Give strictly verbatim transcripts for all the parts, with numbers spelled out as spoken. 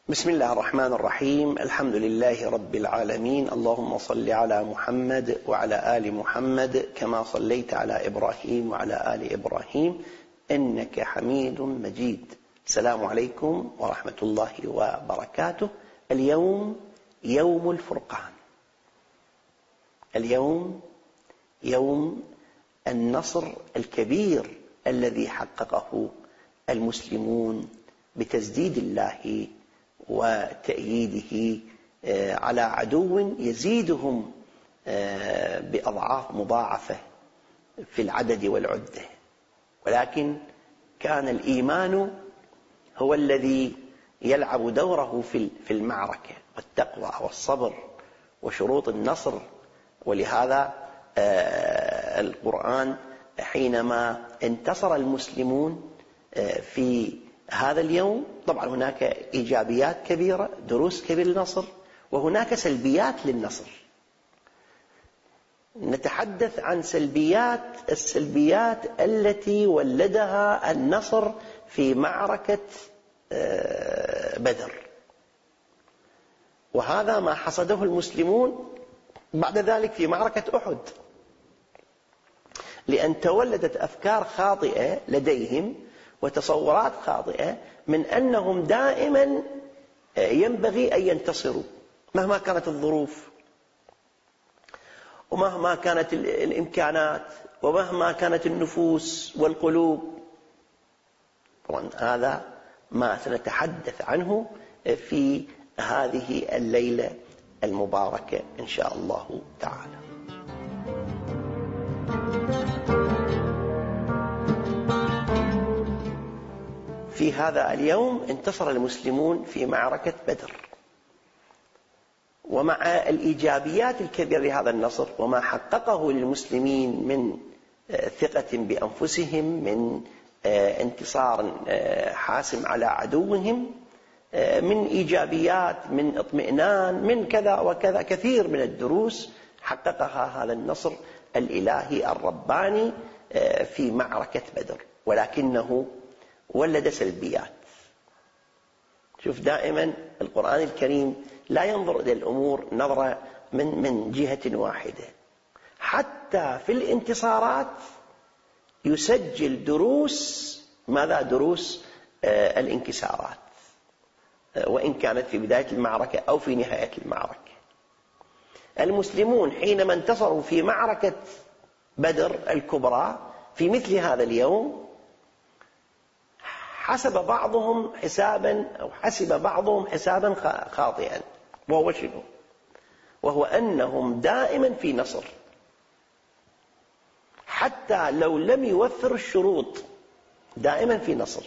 بسم الله الرحمن الرحيم. الحمد لله رب العالمين. اللهم صل على محمد وعلى آل محمد كما صليت على إبراهيم وعلى آل إبراهيم إنك حميد مجيد. السلام عليكم ورحمة الله وبركاته. اليوم يوم الفرقان، اليوم يوم النصر الكبير الذي حققه المسلمون بتسديد الله وتأييده على عدو يزيدهم بأضعاف مضاعفة في العدد والعدة، ولكن كان الإيمان هو الذي يلعب دوره في المعركة، والتقوى والصبر وشروط النصر. ولهذا القرآن حينما انتصر المسلمون في هذا اليوم، طبعا هناك إيجابيات كبيرة، دروس كبيرة للنصر، وهناك سلبيات للنصر. نتحدث عن سلبيات السلبيات التي ولدها النصر في معركة بدر، وهذا ما حصده المسلمون بعد ذلك في معركة أحد، لأن تولدت أفكار خاطئة لديهم وتصورات خاطئة من أنهم دائما ينبغي أن ينتصروا مهما كانت الظروف ومهما كانت الإمكانات ومهما كانت النفوس والقلوب. طبعا هذا ما سنتحدث عنه في هذه الليلة المباركة إن شاء الله تعالى. في هذا اليوم انتصر المسلمون في معركة بدر، ومع الإيجابيات الكبيرة لهذا النصر وما حققه للمسلمين من ثقة بأنفسهم، من انتصار حاسم على عدوهم، من إيجابيات، من اطمئنان، من كذا وكذا، كثير من الدروس حققها هذا النصر الإلهي الرباني في معركة بدر، ولكنه ولد سلبيات. شوف، دائما القرآن الكريم لا ينظر إلى الأمور نظرة من من جهة واحدة، حتى في الانتصارات يسجل دروس، ماذا؟ دروس آه الانكسارات، آه وإن كانت في بداية المعركة أو في نهاية المعركة. المسلمون حينما انتصروا في معركة بدر الكبرى في مثل هذا اليوم، حسب بعضهم حسابا أو حسب بعضهم حسابا خاطئا، وهو شنو؟ وهو أنهم دائما في نصر حتى لو لم يوفر الشروط، دائما في نصر.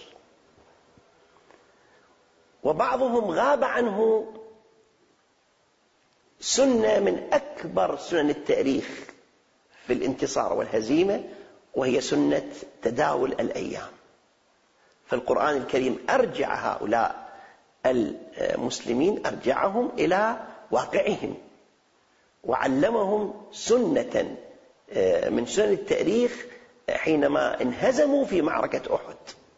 وبعضهم غاب عنه سنة من أكبر سنن التاريخ في الانتصار والهزيمة، وهي سنة تداول الأيام. فالقرآن الكريم أرجع هؤلاء المسلمين، أرجعهم إلى واقعهم، وعلمهم سنة من سنن التاريخ حينما انهزموا في معركة أحد.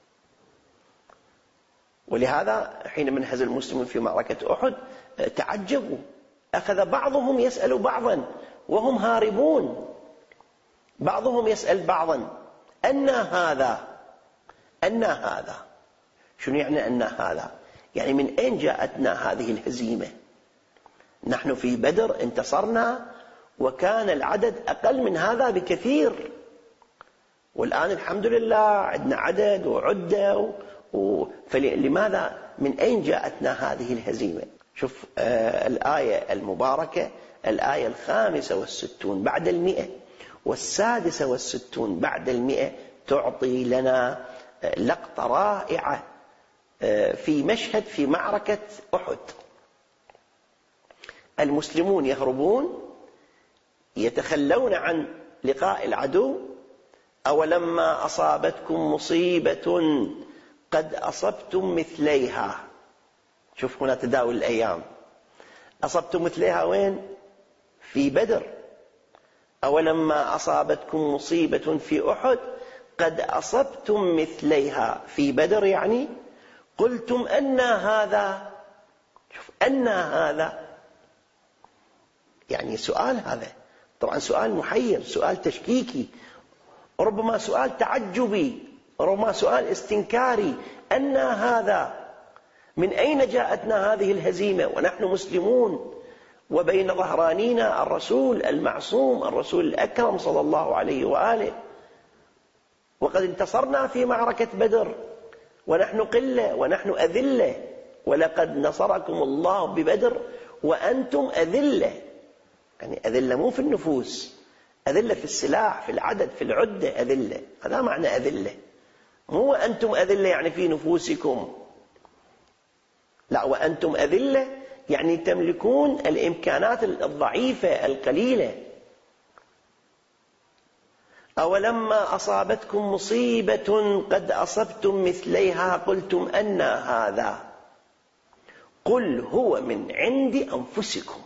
ولهذا حينما انهزم المسلمون في معركة أحد تعجبوا، أخذ بعضهم يسأل بعضا وهم هاربون، بعضهم يسأل بعضا: أن هذا؟ أن هذا؟ شنو يعني أن هذا؟ يعني من أين جاءتنا هذه الهزيمة؟ نحن في بدر انتصرنا وكان العدد أقل من هذا بكثير، والآن الحمد لله عندنا عدد وعدة و... فلماذا من أين جاءتنا هذه الهزيمة؟ شوف آه الآية المباركة، الآية الخامسة والستون بعد المئة والسادسة والستون بعد المئة تعطي لنا لقطة رائعة في مشهد في معركة أحد. المسلمون يهربون، يتخلون عن لقاء العدو: أولما أصابتكم مصيبة قد أصبتم مثليها. شوف هنا تداول الأيام، أصبتم مثليها وين؟ في بدر. أولما أصابتكم مصيبة في أحد قد أصبتم مثليها في بدر، يعني قلتم أن هذا، شوف أن هذا يعني سؤال، هذا طبعا سؤال محير، سؤال تشكيكي، ربما سؤال تعجبي، ربما سؤال استنكاري. أن هذا، من أين جاءتنا هذه الهزيمة ونحن مسلمون وبين ظهرانينا الرسول المعصوم الرسول الأكرم صلى الله عليه وآله، وقد انتصرنا في معركة بدر ونحن قلة ونحن أذلة، ولقد نصركم الله ببدر وأنتم أذلة. يعني أذلة مو في النفوس، أذلة في السلاح، في العدد، في العدة، أذلة، هذا معنى أذلة. مو أنتم أذلة يعني في نفوسكم، لا، وأنتم أذلة يعني تملكون الإمكانات الضعيفة القليلة. أولما أصابتكم مصيبة قد أصبتم مثليها قلتم أن هذا قل هو من عند أنفسكم.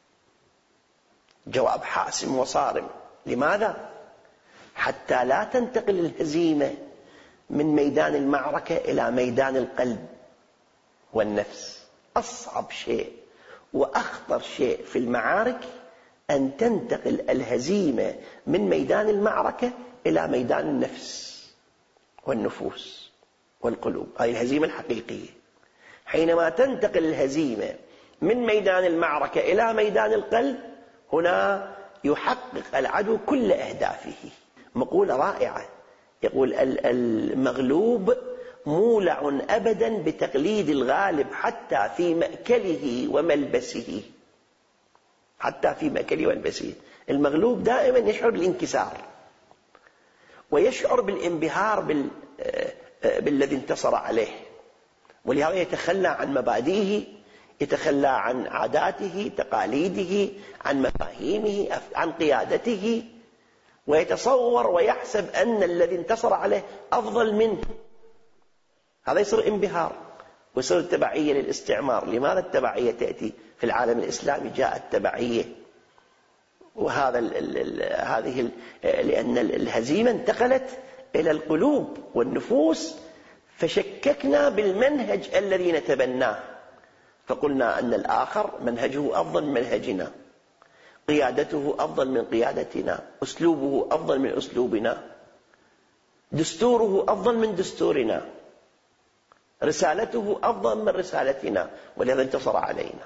جواب حاسم وصارم. لماذا؟ حتى لا تنتقل الهزيمة من ميدان المعركة إلى ميدان القلب والنفس. أصعب شيء وأخطر شيء في المعارك أن تنتقل الهزيمة من ميدان المعركة إلى ميدان النفس والنفوس والقلوب. هذه الهزيمة الحقيقية. حينما تنتقل الهزيمة من ميدان المعركة إلى ميدان القلب، هنا يحقق العدو كل أهدافه. مقولة رائعة، يقول المغلوب مولع أبدا بتقليد الغالب حتى في مأكله وملبسه. حتى في مأكله وملبسه. المغلوب دائما يشعر بالانكسار ويشعر بالانبهار بال... بالذي انتصر عليه، ولهذا يتخلى عن مبادئه، يتخلى عن عاداته، تقاليده، عن مفاهيمه، عن قيادته، ويتصور ويحسب أن الذي انتصر عليه أفضل منه. هذا يصير انبهار ويصير التبعية للاستعمار. لماذا التبعية تأتي في العالم الإسلامي؟ جاءت تبعية، وهذا ال ال هذه ال لأن الهزيمة انتقلت إلى القلوب والنفوس، فشككنا بالمنهج الذي نتبناه، فقلنا أن الآخر منهجه أفضل من منهجنا، قيادته أفضل من قيادتنا، أسلوبه أفضل من أسلوبنا، دستوره أفضل من دستورنا، رسالته أفضل من رسالتنا، ولهذا انتصر علينا.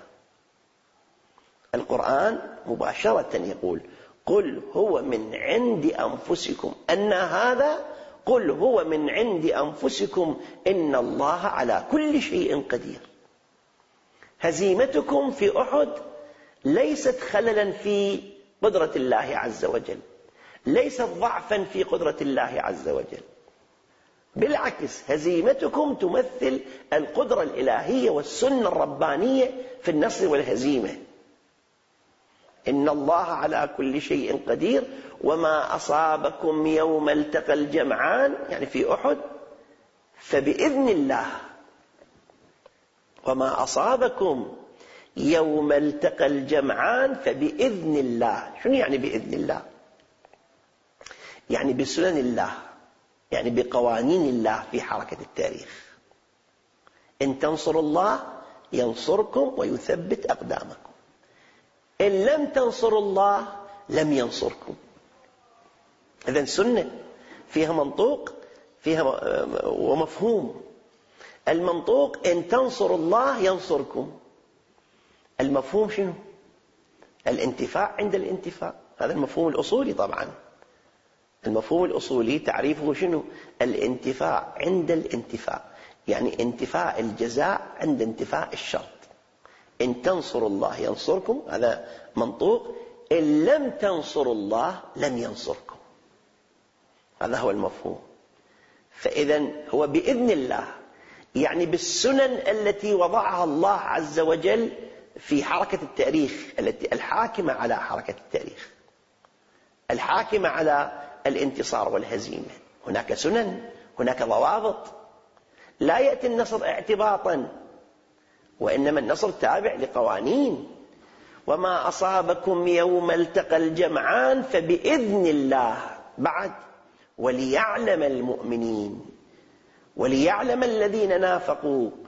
القرآن مباشرة يقول قل هو من عند أنفسكم. أن هذا قل هو من عند أنفسكم إن الله على كل شيء قدير. هزيمتكم في أحد ليست خللا في قدرة الله عز وجل، ليست ضعفا في قدرة الله عز وجل، بالعكس هزيمتكم تمثل القدرة الإلهية والسنة الربانية في النصر والهزيمة. إن الله على كل شيء قدير وما أصابكم يوم التقى الجمعان يعني في أحد فبإذن الله، وما أصابكم يوم التقى الجمعان فبإذن الله. شنو يعني بإذن الله؟ يعني بسنن الله، يعني بقوانين الله في حركة التاريخ. إن تنصروا الله ينصركم ويثبت أقدامكم، إن لم تنصروا الله لم ينصركم. إذن سنة فيها منطوق فيها ومفهوم. المنطوق إن تنصروا الله ينصركم، المفهوم شنو؟ الانتفاع عند الانتفاع. هذا المفهوم الأصولي. طبعا المفهوم الأصولي تعريفه شنو؟ الانتفاع عند الانتفاع، يعني انتفاع الجزاء عند انتفاع الشرط. إن تنصروا الله ينصركم، هذا منطوق. إن لم تنصروا الله لم ينصركم، هذا هو المفهوم. فإذا هو بإذن الله، يعني بالسنن التي وضعها الله عز وجل في حركة التاريخ، التي الحاكمة على حركة التاريخ، الحاكمة على الانتصار والهزيمة. هناك سنن، هناك ضوابط. لا يأتي النصر اعتباطا، وإنما النصر تابع لقوانين. وما أصابكم يوم التقى الجمعان فبإذن الله. بعد وليعلم المؤمنين وليعلم الذين نافقوا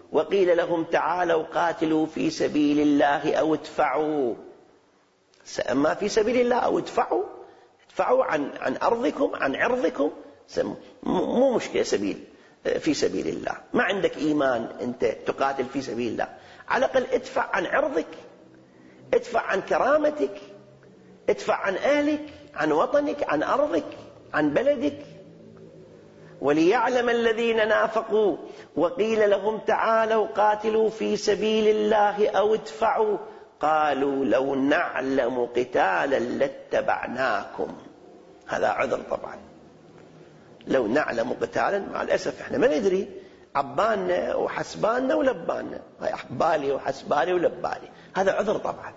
وقيل لهم تعالوا قاتلوا في سبيل الله أو ادفعوا. أما في سبيل الله أو ادفعوا، ادفعوا عن عن أرضكم عن عرضكم، مو مشكلة. سبيل في سبيل الله، ما عندك إيمان أنت تقاتل في سبيل الله، على الأقل ادفع عن عرضك، ادفع عن كرامتك، ادفع عن أهلك، عن وطنك، عن أرضك، عن بلدك. وليعلم الذين نافقوا وقيل لهم تعالوا قاتلوا في سبيل الله أو ادفعوا قالوا لو نعلم قتالا لاتبعناكم. هذا عذر طبعا، لو نعلم قتالا، مع الأسف احنا ما ندري، عبالنا وحسباننا ولباننا، حبالي وحسبالي ولبالي، هذا عذر طبعا،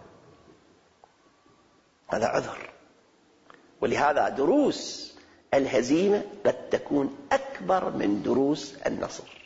هذا عذر. ولهذا دروس الهزيمة قد تكون أكبر من دروس النصر.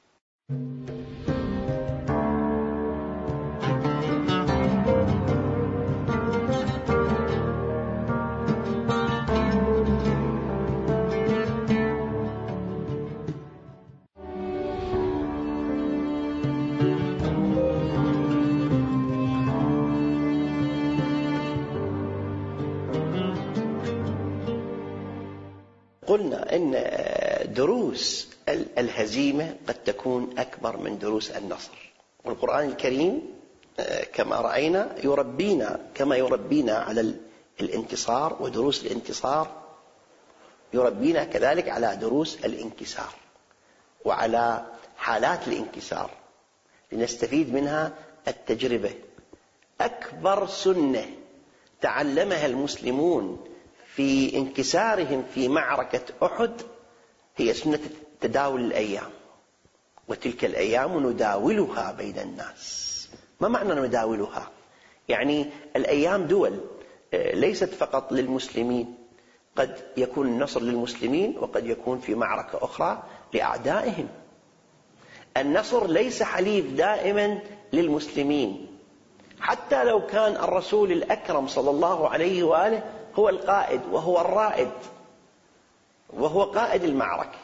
قلنا إن دروس الهزيمة قد تكون أكبر من دروس النصر، والقرآن الكريم كما رأينا يربينا كما يربينا على الانتصار ودروس الانتصار، يربينا كذلك على دروس الانكسار وعلى حالات الانكسار لنستفيد منها التجربة. أكبر سنة تعلمها المسلمون في انكسارهم في معركة أحد هي سنة تداول الأيام، وتلك الأيام نداولها بين الناس. ما معنى نداولها؟ يعني الأيام دول، ليست فقط للمسلمين، قد يكون النصر للمسلمين وقد يكون في معركة أخرى لأعدائهم. النصر ليس حليف دائما للمسلمين، حتى لو كان الرسول الأكرم صلى الله عليه وآله هو القائد وهو الرائد وهو قائد المعركة.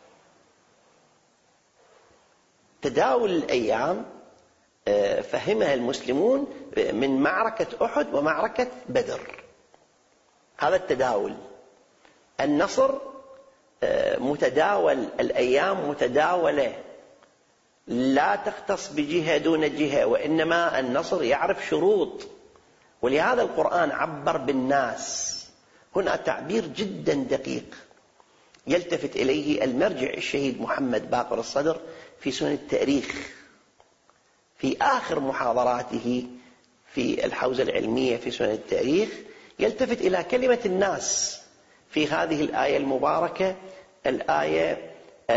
تداول الأيام فهمها المسلمون من معركة أحد ومعركة بدر، هذا التداول. النصر متداول، الأيام متداولة، لا تختص بجهة دون جهة، وإنما النصر يعرف شروط. ولهذا القرآن عبر بالناس. هنا تعبير جدا دقيق يلتفت إليه المرجع الشهيد محمد باقر الصدر في سنن التاريخ، في آخر محاضراته في الحوزة العلمية في سنن التاريخ، يلتفت إلى كلمة الناس في هذه الآية المباركة، الآية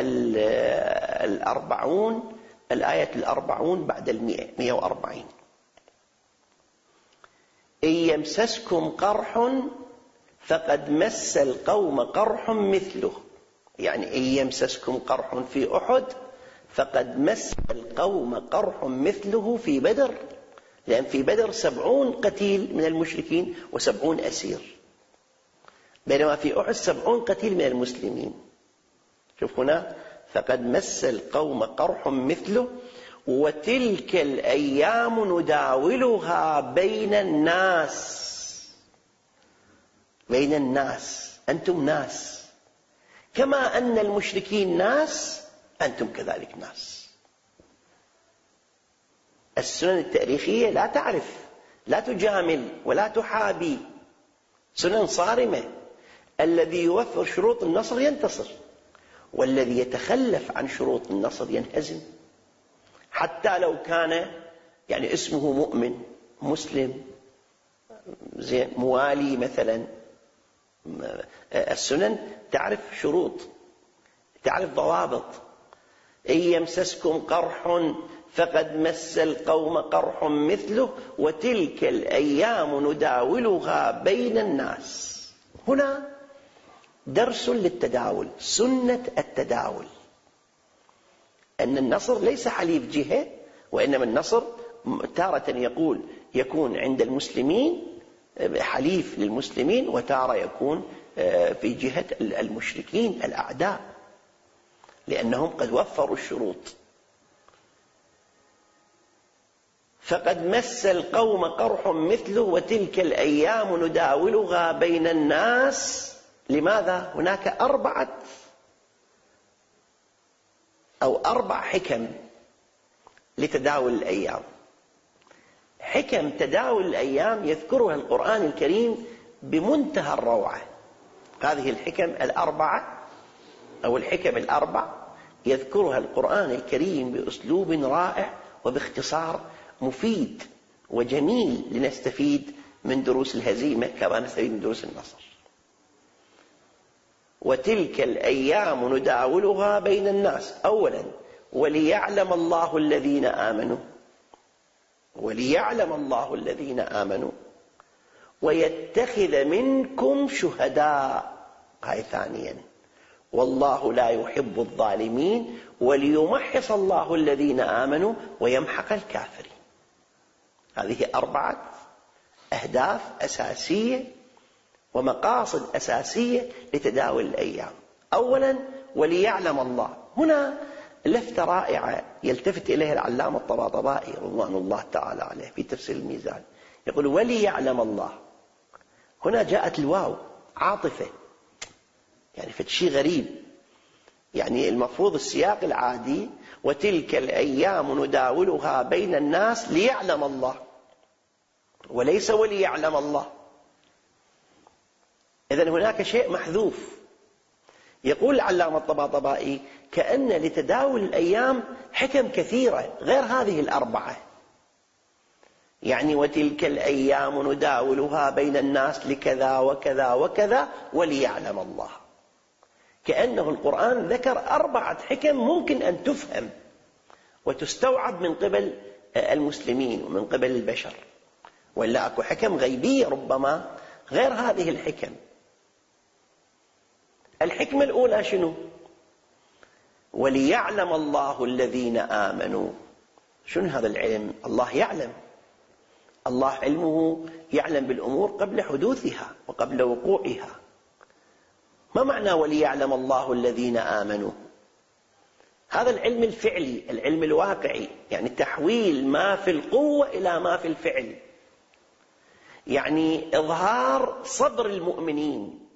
الأربعون، الآية الأربعون بعد المئة، مئة وأربعين. إن يمسسكم قرح فقد مس القوم قرح مثله. يعني إن يمسسكم قرح في أحد فقد مس القوم قرح مثله في بدر، لأن في بدر سبعون قتيل من المشركين وسبعون أسير، بينما في أحد سبعون قتيل من المسلمين. شوف هنا، فقد مس القوم قرح مثله وتلك الأيام نداولها بين الناس. بين الناس، أنتم ناس، كما أن المشركين ناس أنتم كذلك ناس. السنن التاريخية لا تعرف، لا تجامل ولا تحابي، سنن صارمة. الذي يوفر شروط النصر ينتصر، والذي يتخلف عن شروط النصر ينهزم، حتى لو كان يعني اسمه مؤمن مسلم زين موالي مثلا. السنن تعرف شروط، تعرف ضوابط. إن يمسسكم قرح فقد مس القوم قرح مثله وتلك الأيام نداولها بين الناس. هنا درس للتداول، سنة التداول، أن النصر ليس حليف جهة، وإنما النصر تارة يقول يكون عند المسلمين حليف للمسلمين، وتارة يكون في جهة المشركين الأعداء، لأنهم قد وفروا الشروط. فقد مس القوم قرح مثله وتلك الأيام نداولها بين الناس. لماذا؟ هناك أربعة أو أربع حكم لتداول الأيام. حكم تداول الأيام يذكرها القرآن الكريم بمنتهى الروعة. هذه الحكم الأربعة أو الحكم الأربع يذكرها القرآن الكريم بأسلوب رائع وباختصار مفيد وجميل لنستفيد من دروس الهزيمة كما نستفيد من دروس النصر. وتلك الأيام نداولها بين الناس. أولا وليعلم الله الذين آمنوا وليعلم الله الذين آمنوا ويتخذ منكم شهداء. هاي ثانيا والله لا يحب الظالمين وليمحص الله الذين آمنوا ويمحق الكافرين. هذه أربعة أهداف أساسية ومقاصد أساسية لتداول الأيام. أولا وليعلم الله. هنا لفتة رائعة يلتفت إليها العلامة الطباطبائي رضوان الله تعالى عليه في تفسير الميزان، يقول وليعلم الله. هنا جاءت الواو عاطفة، يعني فشي غريب. يعني المفروض السياق العادي وتلك الأيام نداولها بين الناس ليعلم الله، وليس وليعلم الله. إذن هناك شيء محذوف. يقول العلامة الطباطبائي كأن لتداول الأيام حكم كثيرة غير هذه الأربعة. يعني وتلك الأيام نداولها بين الناس لكذا وكذا وكذا وليعلم الله. كأنه القرآن ذكر أربعة حكم ممكن أن تفهم وتستوعب من قبل المسلمين ومن قبل البشر، ولا أكو حكم غيبية ربما غير هذه الحكم. الحكمة الأولى شنو؟ وليعلم الله الذين آمنوا. شنو هذا العلم؟ الله يعلم، الله علمه يعلم بالأمور قبل حدوثها وقبل وقوعها. ما معنى وليعلم الله الذين آمنوا؟ هذا العلم الفعلي، العلم الواقعي، يعني تحويل ما في القوة إلى ما في الفعل، يعني إظهار صبر المؤمنين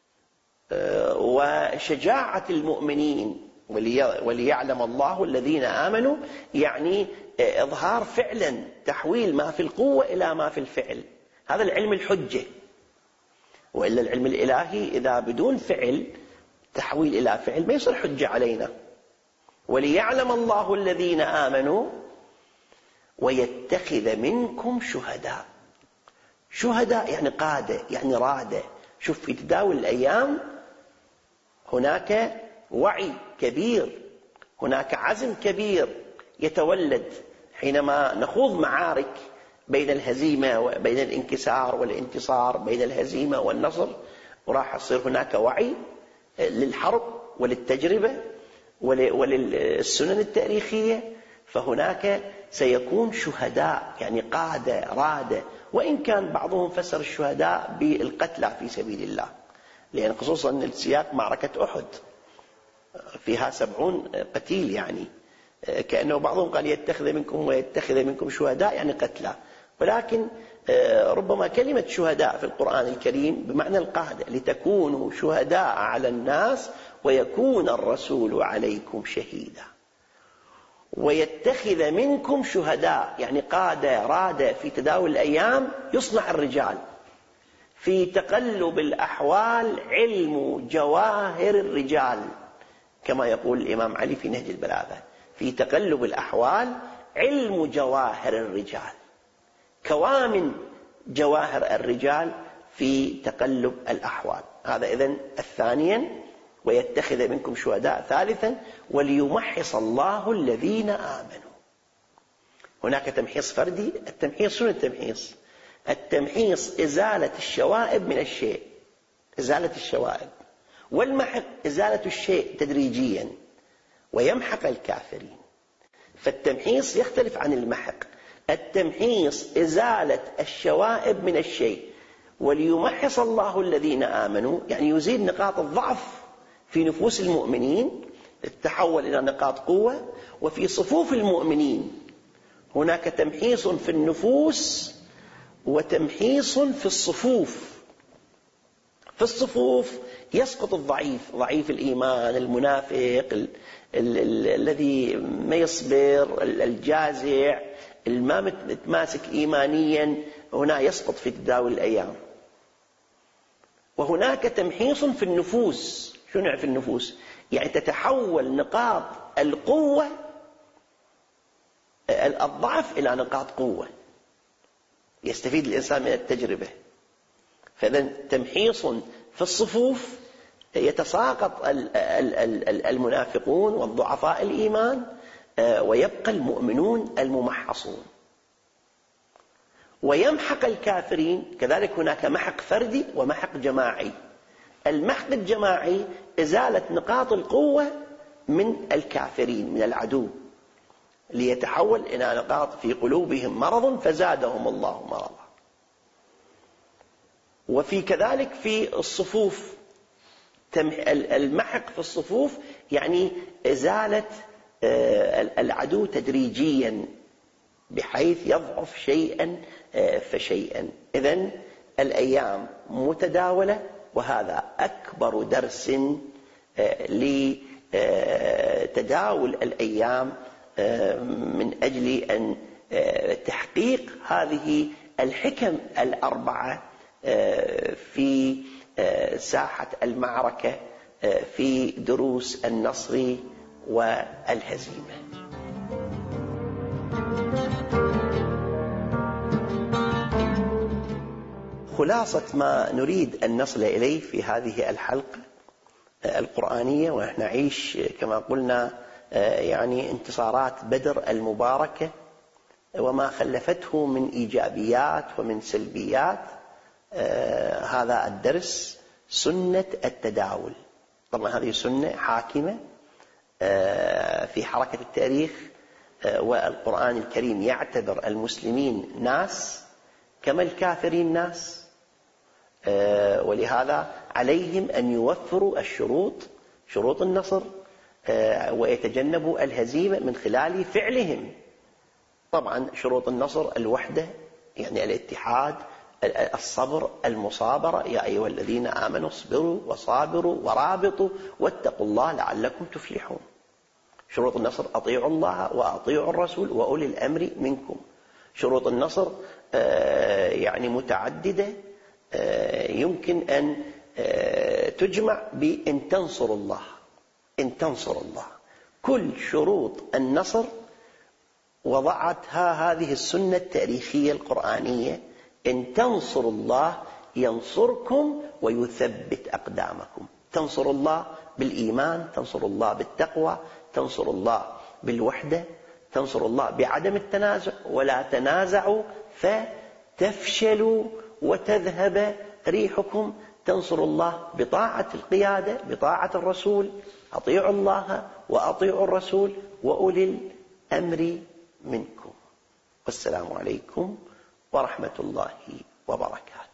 وشجاعة المؤمنين. وليعلم الله الذين آمنوا يعني إظهار فعلا، تحويل ما في القوة إلى ما في الفعل. هذا العلم الحجة. وإلا العلم الإلهي إذا بدون فعل تحويل إلى فعل ما يصير حجة علينا. وليعلم الله الذين آمنوا ويتخذ منكم شهداء. شهداء يعني قادة، يعني رادة. شوف في تداول الأيام هناك وعي كبير، هناك عزم كبير يتولد حينما نخوض معارك بين الهزيمة وبين الانكسار والانتصار، بين الهزيمة والنصر، وراح يصير هناك وعي للحرب وللتجربة وللسنن التاريخية. فهناك سيكون شهداء يعني قادة رادة، وإن كان بعضهم فسر الشهداء بالقتلى في سبيل الله، لأن خصوصا السياق معركة أحد فيها سبعون قتيل، يعني كأنه بعضهم قال يتخذ منكم ويتخذ منكم شهداء يعني قتلى. ولكن ربما كلمة شهداء في القرآن الكريم بمعنى القادة، لتكونوا شهداء على الناس ويكون الرسول عليكم شهيدا. ويتخذ منكم شهداء يعني قادة رادة. في تداول الأيام يصنع الرجال. في تقلب الأحوال علم جواهر الرجال، كما يقول الإمام علي في نهج البلاغة. في تقلب الأحوال علم جواهر الرجال، كوامن جواهر الرجال في تقلب الأحوال. هذا إذن الثانيا ويتخذ منكم شهداء. ثالثا وليمحص الله الذين آمنوا. هناك تمحيص فردي. التمحيص شنو التمحيص؟ التمحيص إزالة الشوائب من الشيء، إزالة الشوائب. والمحق إزالة الشيء تدريجيا. ويمحق الكافرين. فالتمحيص يختلف عن المحق. التمحيص إزالة الشوائب من الشيء. وليمحص الله الذين آمنوا يعني يزيل نقاط الضعف في نفوس المؤمنين، تتحول إلى نقاط قوة، وفي صفوف المؤمنين هناك تمحيص في النفوس وتمحيص في الصفوف. في الصفوف يسقط الضعيف، ضعيف الإيمان، المنافق، ال ال ال الذي ما يصبر، الجازع، الما متماسك إيمانيا، هنا يسقط في تداول الأيام. وهناك تمحيص في النفوس. شو نوع في النفوس؟ يعني تتحول نقاط القوة الضعف إلى نقاط قوة، يستفيد الإنسان من التجربة. فإذا تمحيص في الصفوف، يتساقط المنافقون والضعفاء الإيمان ويبقى المؤمنون الممحصون. ويمحق الكافرين، كذلك هناك محق فردي ومحق جماعي. المحق الجماعي إزالة نقاط القوة من الكافرين، من العدو، ليتحول إلى نقاط في قلوبهم مرض فزادهم الله مرضا. وفي كذلك في الصفوف، المحق في الصفوف يعني إزالة العدو تدريجيا بحيث يضعف شيئا فشيئا. إذن الأيام متداولة، وهذا أكبر درس لتداول الأيام من أجل أن تحقيق هذه الحكم الأربعة في ساحة المعركة، في دروس النصر والهزيمة. خلاصة ما نريد أن نصل إليه في هذه الحلقة القرآنية، ونحن نعيش كما قلنا يعني انتصارات بدر المباركة وما خلفته من إيجابيات ومن سلبيات. هذا الدرس سنة التداول. طبعا هذه سنة حاكمة في حركة التاريخ، والقرآن الكريم يعتبر المسلمين ناس كما الكافرين ناس، ولهذا عليهم أن يوفروا الشروط، شروط النصر، ويتجنبوا الهزيمة من خلال فعلهم. طبعا شروط النصر الوحدة، يعني الاتحاد، الصبر، المصابرة. يا أيها الذين آمنوا اصبروا وصابروا ورابطوا واتقوا الله لعلكم تفلحون. شروط النصر أطيعوا الله وأطيعوا الرسول وأولي الأمر منكم. شروط النصر يعني متعددة، يمكن أن تجمع بإن تنصروا الله. إن تنصروا الله، كل شروط النصر وضعتها هذه السنة التاريخية القرآنية. إن تنصروا الله ينصركم ويثبت أقدامكم. تنصر الله بالإيمان، تنصر الله بالتقوى، تنصر الله بالوحدة، تنصر الله بعدم التنازع. ولا تنازعوا فتفشلوا وتذهب ريحكم. تنصر الله بطاعة القيادة، بطاعة الرسول. أطيعوا الله وأطيعوا الرسول وأولي الأمر منكم. والسلام عليكم ورحمة الله وبركاته.